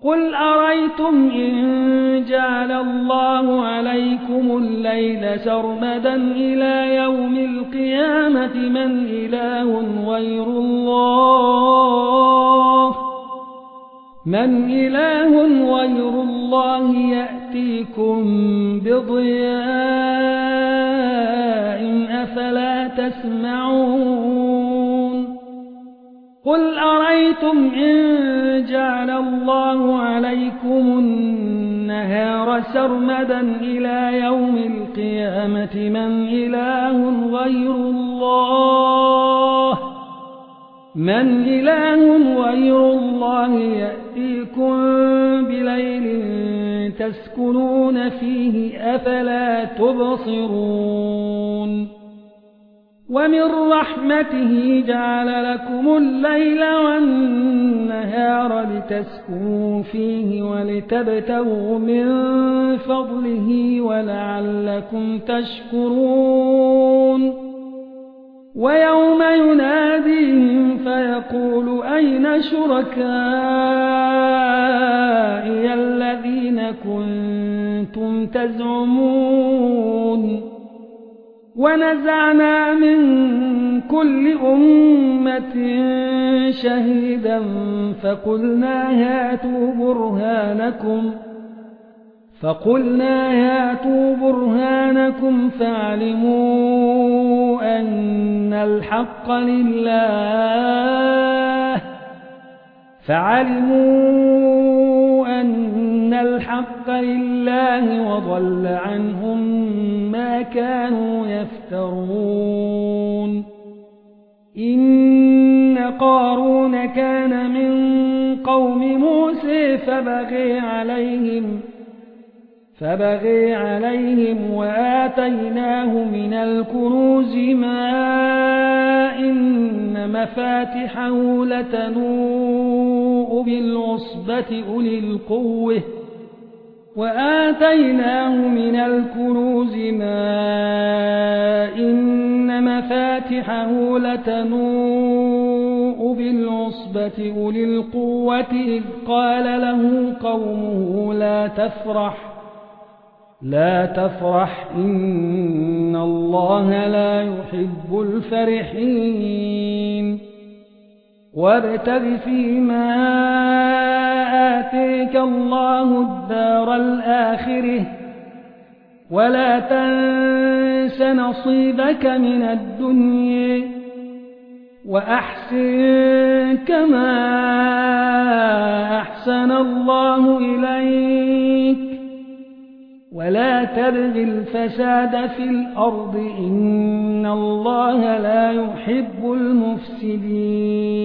قل أريتم إن جعل الله عليكم الليل سرمدا إلى يوم القيامة من إله غير الله يأتيكم بضياء أفلا تسمعون قل أريتم إن جعل الله عليكم النهار سرمدا إلى يوم القيامة من إله غير الله يأتيكم بليل تسكنون فيه أفلا تبصرون ومن رحمته جعل لكم الليل والنهار لتسكنوا فيه ولتبتغوا من فضله ولعلكم تشكرون ويوم يناديهم فيقول أين شركائي الذين كنتم تزعمون ونزعنا من كل أمة شهيدا فقلنا هاتوا برهانكم فاعلموا أن الحق لله وضل عنهم ما كانوا يفترون إن قارون كان من قوم موسى فبغي عليهم وآتيناه من الكنوز ما إن مفاتحه لتنوء بالعصبة أولي القوة إذ قال له قومه لا تفرح إن الله لا يحب الفرحين وابتغ فيما آتيك الله الدار الآخرة ولا تنس نصيبك من الدنيا وأحسن كما أحسن الله إليك ولا تبغ الفساد في الأرض إن الله لا يحب المفسدين